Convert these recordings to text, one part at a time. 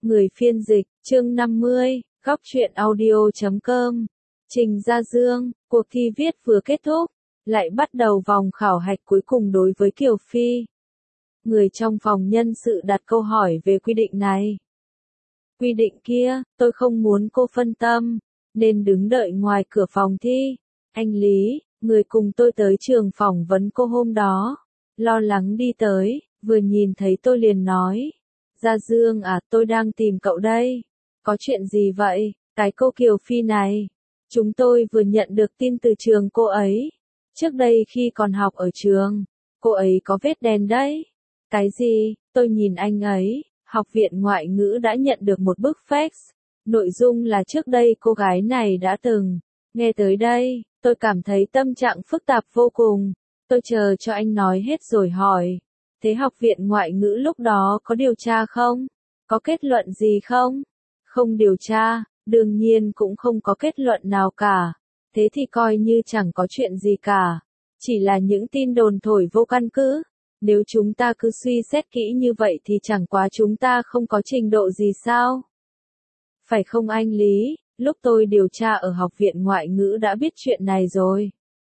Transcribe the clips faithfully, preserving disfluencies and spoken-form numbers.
Người phiên dịch, chương năm mươi, góc truyện audio chấm com. Trình Gia Dương, cuộc thi viết vừa kết thúc, lại bắt đầu vòng khảo hạch cuối cùng đối với Kiều Phi. Người trong phòng nhân sự đặt câu hỏi về quy định này. Quy định kia, tôi không muốn cô phân tâm, nên đứng đợi ngoài cửa phòng thi. Anh Lý, người cùng tôi tới trường phỏng vấn cô hôm đó, lo lắng đi tới, vừa nhìn thấy tôi liền nói. Gia Dương à, tôi đang tìm cậu đây. Có chuyện gì vậy, cái cô Kiều Phi này? Chúng tôi vừa nhận được tin từ trường cô ấy. Trước đây khi còn học ở trường, cô ấy có vết đen đấy. Cái gì? Tôi nhìn anh ấy, học viện ngoại ngữ đã nhận được một bức fax. Nội dung là trước đây cô gái này đã từng. Nghe tới đây, tôi cảm thấy tâm trạng phức tạp vô cùng. Tôi chờ cho anh nói hết rồi hỏi. Thế học viện ngoại ngữ lúc đó có điều tra không? Có kết luận gì không? Không điều tra, đương nhiên cũng không có kết luận nào cả. Thế thì coi như chẳng có chuyện gì cả. Chỉ là những tin đồn thổi vô căn cứ. Nếu chúng ta cứ suy xét kỹ như vậy thì chẳng quá chúng ta không có trình độ gì sao? Phải không anh Lý? Lúc tôi điều tra ở học viện ngoại ngữ đã biết chuyện này rồi.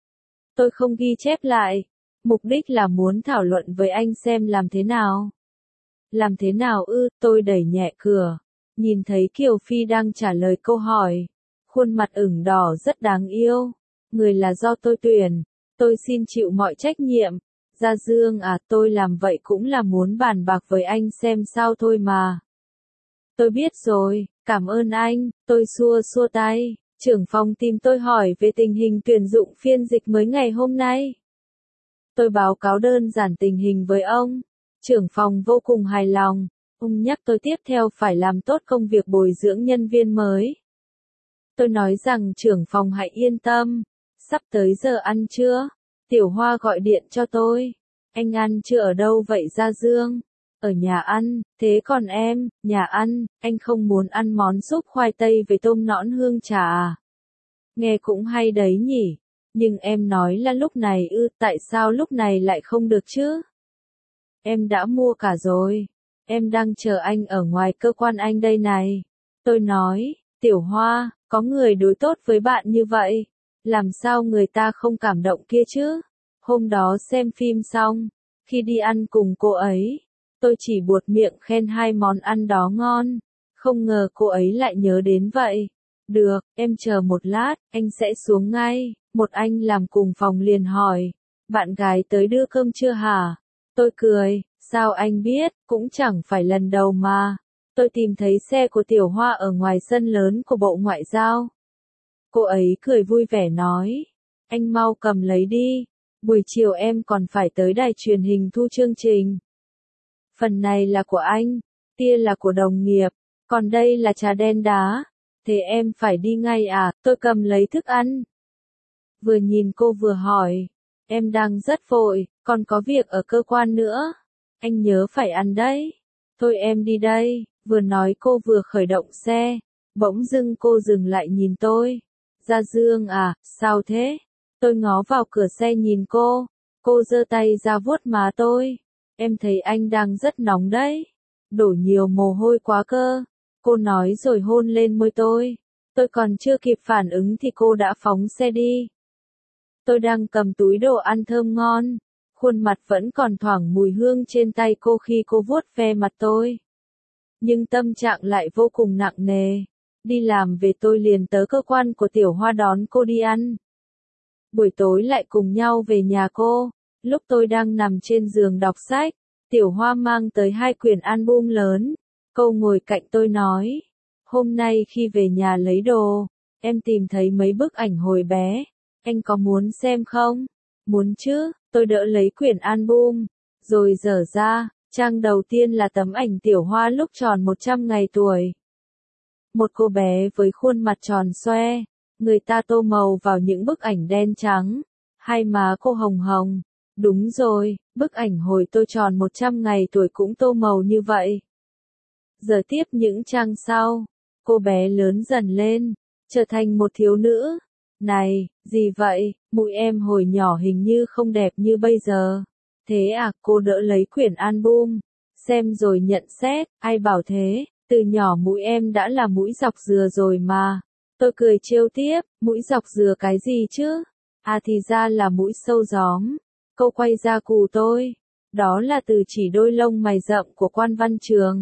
Tôi không ghi chép lại. Mục đích là muốn thảo luận với anh xem làm thế nào. Làm thế nào ư, tôi đẩy nhẹ cửa. Nhìn thấy Kiều Phi đang trả lời câu hỏi. Khuôn mặt ửng đỏ rất đáng yêu. Người là do tôi tuyển. Tôi xin chịu mọi trách nhiệm. Gia Dương à, tôi làm vậy cũng là muốn bàn bạc với anh xem sao thôi mà. Tôi biết rồi, cảm ơn anh. Tôi xua xua tay. Trưởng phòng tìm tôi hỏi về tình hình tuyển dụng phiên dịch mới ngày hôm nay. Tôi báo cáo đơn giản tình hình với ông. Trưởng phòng vô cùng hài lòng. Ông nhắc tôi tiếp theo phải làm tốt công việc bồi dưỡng nhân viên mới. Tôi nói rằng trưởng phòng hãy yên tâm. Sắp tới giờ ăn trưa. Tiểu Hoa gọi điện cho tôi. Anh ăn trưa ở đâu vậy Gia Dương? Ở nhà ăn. Thế còn em, nhà ăn, anh không muốn ăn món súp khoai tây với tôm nõn hương trà à? Nghe cũng hay đấy nhỉ. Nhưng em nói là lúc này ư, tại sao lúc này lại không được chứ? Em đã mua cả rồi. Em đang chờ anh ở ngoài cơ quan anh đây này. Tôi nói, Tiểu Hoa, có người đối tốt với bạn như vậy. Làm sao người ta không cảm động kia chứ? Hôm đó xem phim xong, khi đi ăn cùng cô ấy, tôi chỉ buột miệng khen hai món ăn đó ngon. Không ngờ cô ấy lại nhớ đến vậy. Được, em chờ một lát, anh sẽ xuống ngay. Một anh làm cùng phòng liền hỏi. Bạn gái tới đưa cơm chưa hả? Tôi cười, sao anh biết, cũng chẳng phải lần đầu mà. Tôi tìm thấy xe của Tiểu Hoa ở ngoài sân lớn của Bộ Ngoại giao. Cô ấy cười vui vẻ nói. Anh mau cầm lấy đi. Buổi chiều em còn phải tới đài truyền hình thu chương trình. Phần này là của anh, kia là của đồng nghiệp, còn đây là trà đen đá. Thế em phải đi ngay à? Tôi cầm lấy thức ăn. Vừa nhìn cô vừa hỏi. Em đang rất vội, còn có việc ở cơ quan nữa. Anh nhớ phải ăn đấy. Thôi em đi đây. Vừa nói cô vừa khởi động xe. Bỗng dưng cô dừng lại nhìn tôi. Gia Dương à, sao thế? Tôi ngó vào cửa xe nhìn cô. Cô giơ tay ra vuốt má tôi. Em thấy anh đang rất nóng đấy. Đổ nhiều mồ hôi quá cơ. Cô nói rồi hôn lên môi tôi. Tôi còn chưa kịp phản ứng thì cô đã phóng xe đi. Tôi đang cầm túi đồ ăn thơm ngon. Khuôn mặt vẫn còn thoảng mùi hương trên tay cô khi cô vuốt ve mặt tôi. Nhưng tâm trạng lại vô cùng nặng nề. Đi làm về tôi liền tới cơ quan của Tiểu Hoa đón cô đi ăn. Buổi tối lại cùng nhau về nhà cô. Lúc tôi đang nằm trên giường đọc sách, Tiểu Hoa mang tới hai quyển album lớn. Cô ngồi cạnh tôi nói. Hôm nay khi về nhà lấy đồ, em tìm thấy mấy bức ảnh hồi bé. Anh có muốn xem không? Muốn chứ, tôi đỡ lấy quyển album. Rồi dở ra, trang đầu tiên là tấm ảnh Tiểu Hoa lúc tròn một trăm ngày tuổi. Một cô bé với khuôn mặt tròn xoe. Người ta tô màu vào những bức ảnh đen trắng. Hai má cô hồng hồng. Đúng rồi, bức ảnh hồi tôi tròn một trăm ngày tuổi cũng tô màu như vậy. Giờ tiếp những trang sau. Cô bé lớn dần lên. Trở thành một thiếu nữ. Này, gì vậy, mũi em hồi nhỏ hình như không đẹp như bây giờ. Thế à, cô đỡ lấy quyển album. Xem rồi nhận xét, ai bảo thế, Từ nhỏ mũi em đã là mũi dọc dừa rồi mà. Tôi cười trêu tiếp, mũi dọc dừa cái gì chứ? À thì ra là mũi sâu gióm. Câu quay ra cù tôi. Đó là từ chỉ đôi lông mày rậm của quan văn trường.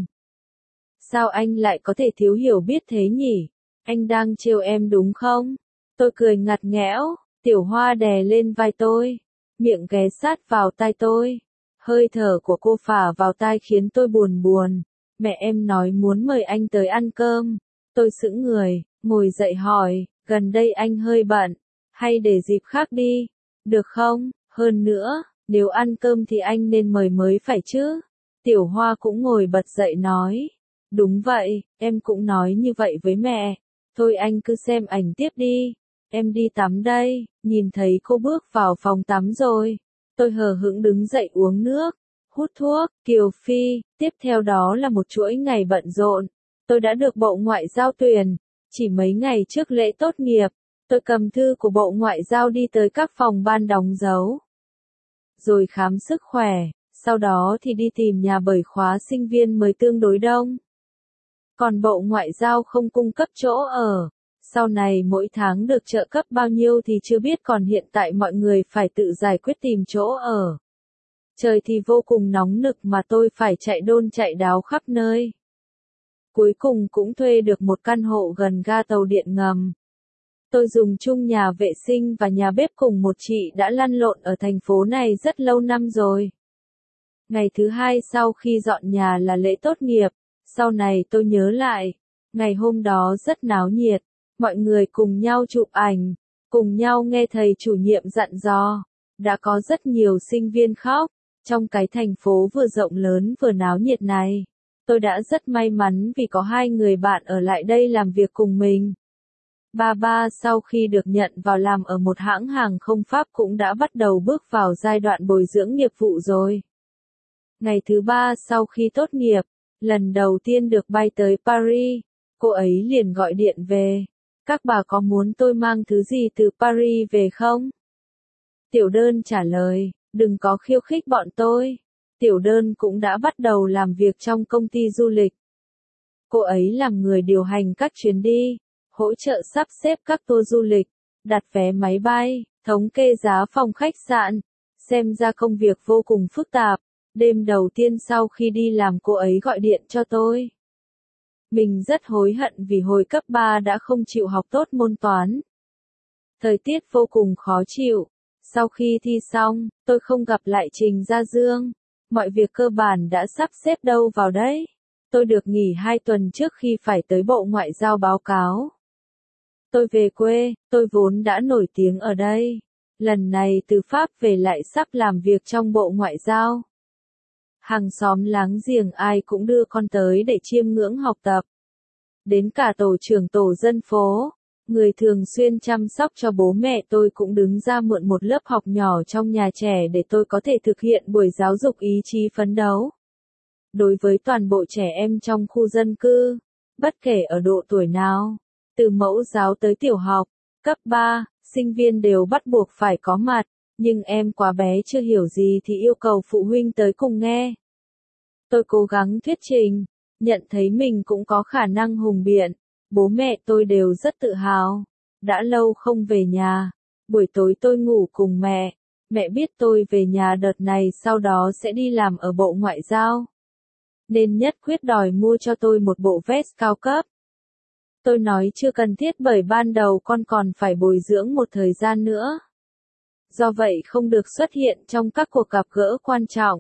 Sao anh lại có thể thiếu hiểu biết thế nhỉ? Anh đang trêu em đúng không? Tôi cười ngặt nghẽo, Tiểu Hoa đè lên vai tôi, miệng ghé sát vào tai tôi. Hơi thở của cô phả vào tai khiến tôi buồn buồn. Mẹ em nói muốn mời anh tới ăn cơm. Tôi sững người, ngồi dậy hỏi, gần đây anh hơi bận, hay để dịp khác đi, được không? Hơn nữa, nếu ăn cơm thì anh nên mời mới phải chứ. Tiểu Hoa cũng ngồi bật dậy nói, đúng vậy, em cũng nói như vậy với mẹ. Thôi anh cứ xem ảnh tiếp đi, em đi tắm đây. Nhìn thấy cô bước vào phòng tắm rồi, tôi hờ hững đứng dậy uống nước, hút thuốc. Kiều Phi, tiếp theo đó là một chuỗi ngày bận rộn. Tôi đã được Bộ Ngoại giao tuyển. Chỉ mấy ngày trước lễ tốt nghiệp, tôi cầm thư của Bộ Ngoại giao đi tới các phòng ban đóng dấu, rồi khám sức khỏe, sau đó thì đi tìm nhà bởi khóa sinh viên mới tương đối đông. Còn Bộ Ngoại giao không cung cấp chỗ ở. Sau này mỗi tháng được trợ cấp bao nhiêu thì chưa biết, còn hiện tại mọi người phải tự giải quyết tìm chỗ ở. Trời thì vô cùng nóng nực mà tôi phải chạy đôn chạy đáo khắp nơi. Cuối cùng cũng thuê được một căn hộ gần ga tàu điện ngầm. Tôi dùng chung nhà vệ sinh và nhà bếp cùng một chị đã lăn lộn ở thành phố này rất lâu năm rồi. Ngày thứ hai sau khi dọn nhà là lễ tốt nghiệp. Sau này tôi nhớ lại, ngày hôm đó rất náo nhiệt, mọi người cùng nhau chụp ảnh, cùng nhau nghe thầy chủ nhiệm dặn dò. Đã có rất nhiều sinh viên khóc. Trong cái thành phố vừa rộng lớn vừa náo nhiệt này, tôi đã rất may mắn vì có hai người bạn ở lại đây làm việc cùng mình. Ba ba sau khi được nhận vào làm ở một hãng hàng không Pháp cũng đã bắt đầu bước vào giai đoạn bồi dưỡng nghiệp vụ rồi. Ngày thứ ba sau khi tốt nghiệp, lần đầu tiên được bay tới Paris, cô ấy liền gọi điện về. Các bà có muốn tôi mang thứ gì từ Paris về không? Tiểu Đơn trả lời, đừng có khiêu khích bọn tôi. Tiểu Đơn cũng đã bắt đầu làm việc trong công ty du lịch. Cô ấy làm người điều hành các chuyến đi, hỗ trợ sắp xếp các tour du lịch, đặt vé máy bay, thống kê giá phòng khách sạn. Xem ra công việc vô cùng phức tạp. Đêm đầu tiên sau khi đi làm cô ấy gọi điện cho tôi. Mình rất hối hận vì hồi cấp ba đã không chịu học tốt môn toán. Thời tiết vô cùng khó chịu. Sau khi thi xong, tôi không gặp lại Trình Gia Dương. Mọi việc cơ bản đã sắp xếp đâu vào đấy. Tôi được nghỉ hai tuần trước khi phải tới Bộ Ngoại giao báo cáo. Tôi về quê, tôi vốn đã nổi tiếng ở đây. Lần này từ Pháp về lại sắp làm việc trong Bộ Ngoại giao. Hàng xóm láng giềng ai cũng đưa con tới để chiêm ngưỡng học tập. Đến cả tổ trưởng tổ dân phố, người thường xuyên chăm sóc cho bố mẹ tôi cũng đứng ra mượn một lớp học nhỏ trong nhà trẻ để tôi có thể thực hiện buổi giáo dục ý chí phấn đấu. Đối với toàn bộ trẻ em trong khu dân cư, bất kể ở độ tuổi nào, từ mẫu giáo tới tiểu học, cấp ba, sinh viên đều bắt buộc phải có mặt. Nhưng em quá bé chưa hiểu gì thì yêu cầu phụ huynh tới cùng nghe. Tôi cố gắng thuyết trình, nhận thấy mình cũng có khả năng hùng biện. Bố mẹ tôi đều rất tự hào. Đã lâu không về nhà. Buổi tối tôi ngủ cùng mẹ. Mẹ biết tôi về nhà đợt này sau đó sẽ đi làm ở Bộ Ngoại giao, nên nhất quyết đòi mua cho tôi một bộ vest cao cấp. Tôi nói chưa cần thiết bởi ban đầu con còn phải bồi dưỡng một thời gian nữa. Do vậy không được xuất hiện trong các cuộc gặp gỡ quan trọng.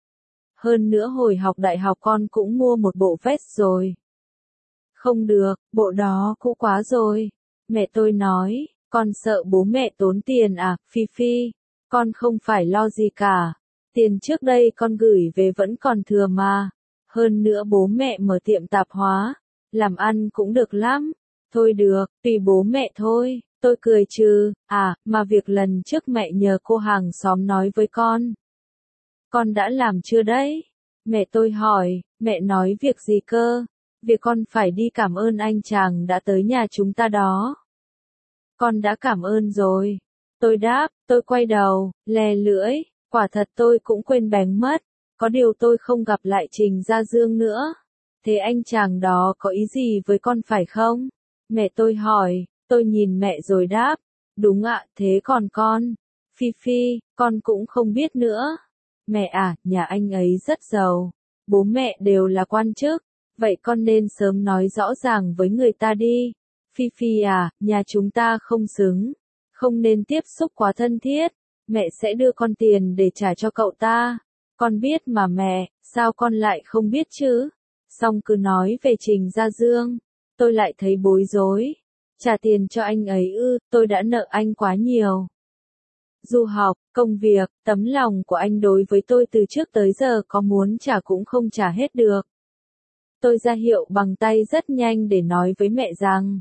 Hơn nữa hồi học đại học con cũng mua một bộ vest rồi. Không được, bộ đó cũ quá rồi. Mẹ tôi nói, con sợ bố mẹ tốn tiền à, Phi Phi. Con không phải lo gì cả. Tiền trước đây con gửi về vẫn còn thừa mà. Hơn nữa bố mẹ mở tiệm tạp hóa. Làm ăn cũng được lắm. Thôi được, tùy bố mẹ thôi. Tôi cười trừ, à, mà việc lần trước mẹ nhờ cô hàng xóm nói với con. Con đã làm chưa đấy? Mẹ tôi hỏi, mẹ nói việc gì cơ? Việc con phải đi cảm ơn anh chàng đã tới nhà chúng ta đó. Con đã cảm ơn rồi. Tôi đáp, tôi quay đầu, lè lưỡi, quả thật tôi cũng quên bén mất. Có điều tôi không gặp lại Trình Gia Dương nữa. Thế anh chàng đó có ý gì với con phải không? Mẹ tôi hỏi, tôi nhìn mẹ rồi đáp, đúng ạ, thế còn con? Phi Phi, con cũng không biết nữa. Mẹ à, nhà anh ấy rất giàu, bố mẹ đều là quan chức, vậy con nên sớm nói rõ ràng với người ta đi. Phi Phi à, nhà chúng ta không xứng, không nên tiếp xúc quá thân thiết, mẹ sẽ đưa con tiền để trả cho cậu ta. Con biết mà mẹ, sao con lại không biết chứ? Xong cứ nói về Trình Gia Dương, tôi lại thấy bối rối. Trả tiền cho anh ấy ư, tôi đã nợ anh quá nhiều. Du học, công việc, tấm lòng của anh đối với tôi từ trước tới giờ có muốn trả cũng không trả hết được. Tôi ra hiệu bằng tay rất nhanh để nói với mẹ rằng,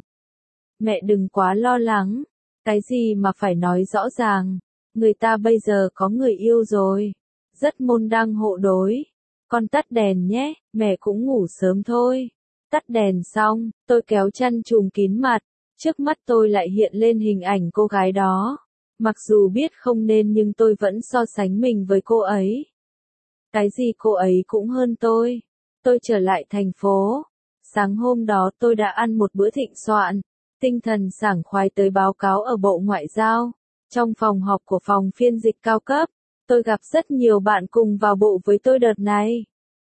mẹ đừng quá lo lắng, cái gì mà phải nói rõ ràng, người ta bây giờ có người yêu rồi, rất môn đăng hộ đối. Con tắt đèn nhé, mẹ cũng ngủ sớm thôi. Tắt đèn xong, tôi kéo chăn trùm kín mặt, trước mắt tôi lại hiện lên hình ảnh cô gái đó. Mặc dù biết không nên nhưng tôi vẫn so sánh mình với cô ấy. Cái gì cô ấy cũng hơn tôi. Tôi trở lại thành phố. Sáng hôm đó tôi đã ăn một bữa thịnh soạn, tinh thần sảng khoái tới báo cáo ở Bộ Ngoại giao. Trong phòng họp của phòng phiên dịch cao cấp, tôi gặp rất nhiều bạn cùng vào bộ với tôi đợt này.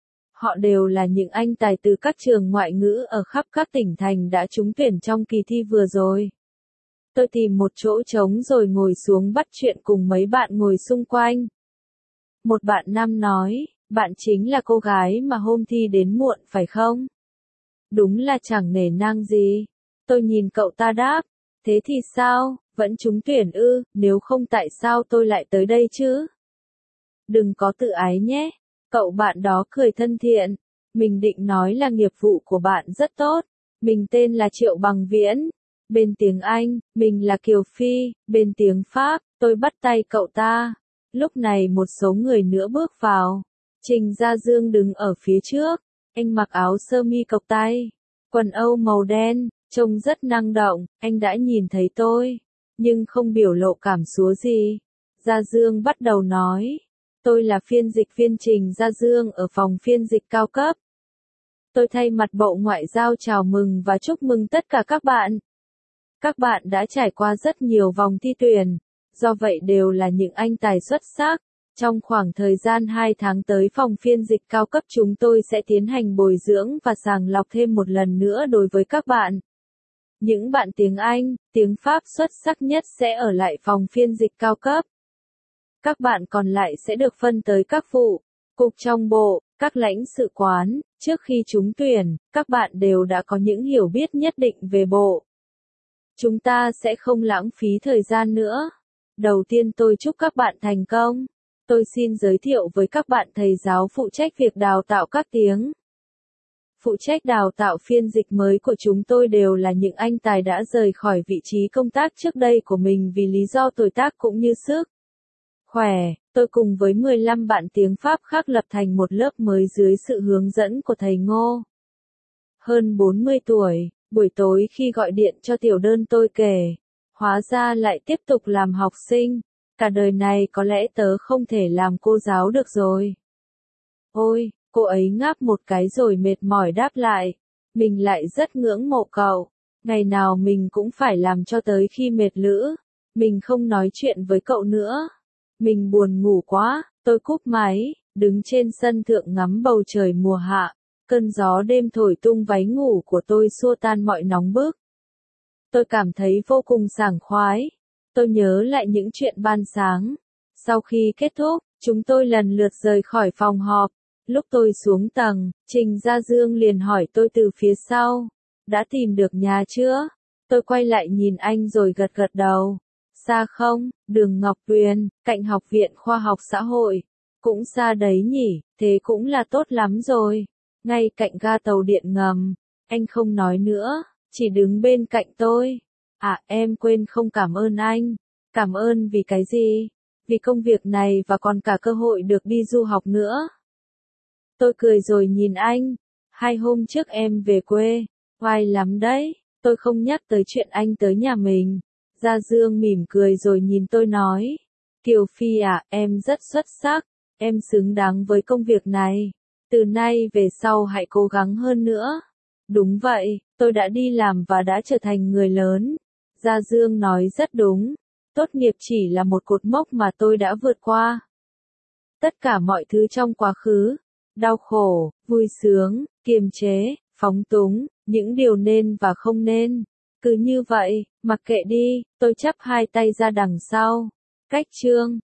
Họ đều là những anh tài từ các trường ngoại ngữ ở khắp các tỉnh thành đã trúng tuyển trong kỳ thi vừa rồi. Tôi tìm một chỗ trống rồi ngồi xuống bắt chuyện cùng mấy bạn ngồi xung quanh. Một bạn nam nói, bạn chính là cô gái mà hôm thi đến muộn phải không? Đúng là chẳng nể nang gì. Tôi nhìn cậu ta đáp, thế thì sao, vẫn trúng tuyển ư, nếu không tại sao tôi lại tới đây chứ? Đừng có tự ái nhé. Cậu bạn đó cười thân thiện. Mình định nói là nghiệp vụ của bạn rất tốt. Mình tên là Triệu Bằng Viễn. Bên tiếng Anh, mình là Kiều Phi. Bên tiếng Pháp, tôi bắt tay cậu ta. Lúc này một số người nữa bước vào. Trình Gia Dương đứng ở phía trước. Anh mặc áo sơ mi cộc tay, quần âu màu đen, trông rất năng động. Anh đã nhìn thấy tôi, nhưng không biểu lộ cảm xúc gì. Gia Dương bắt đầu nói. Tôi là phiên dịch viên Trình Gia Dương ở phòng phiên dịch cao cấp. Tôi thay mặt Bộ Ngoại giao chào mừng và chúc mừng tất cả các bạn. Các bạn đã trải qua rất nhiều vòng thi tuyển, do vậy đều là những anh tài xuất sắc. Trong khoảng thời gian hai tháng tới phòng phiên dịch cao cấp chúng tôi sẽ tiến hành bồi dưỡng và sàng lọc thêm một lần nữa đối với các bạn. Những bạn tiếng Anh, tiếng Pháp xuất sắc nhất sẽ ở lại phòng phiên dịch cao cấp. Các bạn còn lại sẽ được phân tới các vụ, cục trong bộ, các lãnh sự quán. Trước khi trúng tuyển, các bạn đều đã có những hiểu biết nhất định về bộ. Chúng ta sẽ không lãng phí thời gian nữa. Đầu tiên tôi chúc các bạn thành công. Tôi xin giới thiệu với các bạn thầy giáo phụ trách việc đào tạo các tiếng. Phụ trách đào tạo phiên dịch mới của chúng tôi đều là những anh tài đã rời khỏi vị trí công tác trước đây của mình vì lý do tuổi tác cũng như sức khỏe. Tôi cùng với mười lăm bạn tiếng Pháp khác lập thành một lớp mới dưới sự hướng dẫn của thầy Ngô. Hơn bốn mươi tuổi, buổi tối khi gọi điện cho tiểu đơn tôi kể, hóa ra lại tiếp tục làm học sinh. Cả đời này có lẽ tớ không thể làm cô giáo được rồi. Ôi, cô ấy ngáp một cái rồi mệt mỏi đáp lại. Mình lại rất ngưỡng mộ cậu. Ngày nào mình cũng phải làm cho tới khi mệt lử. Mình không nói chuyện với cậu nữa. Mình buồn ngủ quá, tôi cúp máy, đứng trên sân thượng ngắm bầu trời mùa hạ. Cơn gió đêm thổi tung váy ngủ của tôi xua tan mọi nóng bức. Tôi cảm thấy vô cùng sảng khoái. Tôi nhớ lại những chuyện ban sáng. Sau khi kết thúc, chúng tôi lần lượt rời khỏi phòng họp. Lúc tôi xuống tầng, Trình Gia Dương liền hỏi tôi từ phía sau. Đã tìm được nhà chưa? Tôi quay lại nhìn anh rồi gật gật đầu. Xa không? Đường Ngọc Tuyền, cạnh Học viện Khoa học Xã hội. Cũng xa đấy nhỉ, thế cũng là tốt lắm rồi. Ngay cạnh ga tàu điện ngầm. Anh không nói nữa, chỉ đứng bên cạnh tôi. À, em quên không cảm ơn anh. Cảm ơn vì cái gì? Vì công việc này và còn cả cơ hội được đi du học nữa. Tôi cười rồi nhìn anh. Hai hôm trước em về quê. Oai lắm đấy. Tôi không nhắc tới chuyện anh tới nhà mình. Gia Dương mỉm cười rồi nhìn tôi nói. Kiều Phi à, em rất xuất sắc. Em xứng đáng với công việc này. Từ nay về sau hãy cố gắng hơn nữa. Đúng vậy, tôi đã đi làm và đã trở thành người lớn. Gia Dương nói rất đúng. Tốt nghiệp chỉ là một cột mốc mà tôi đã vượt qua. Tất cả mọi thứ trong quá khứ, đau khổ, vui sướng, kiềm chế, phóng túng, những điều nên và không nên. Cứ như vậy, mặc kệ đi, tôi chắp hai tay ra đằng sau. Cách chương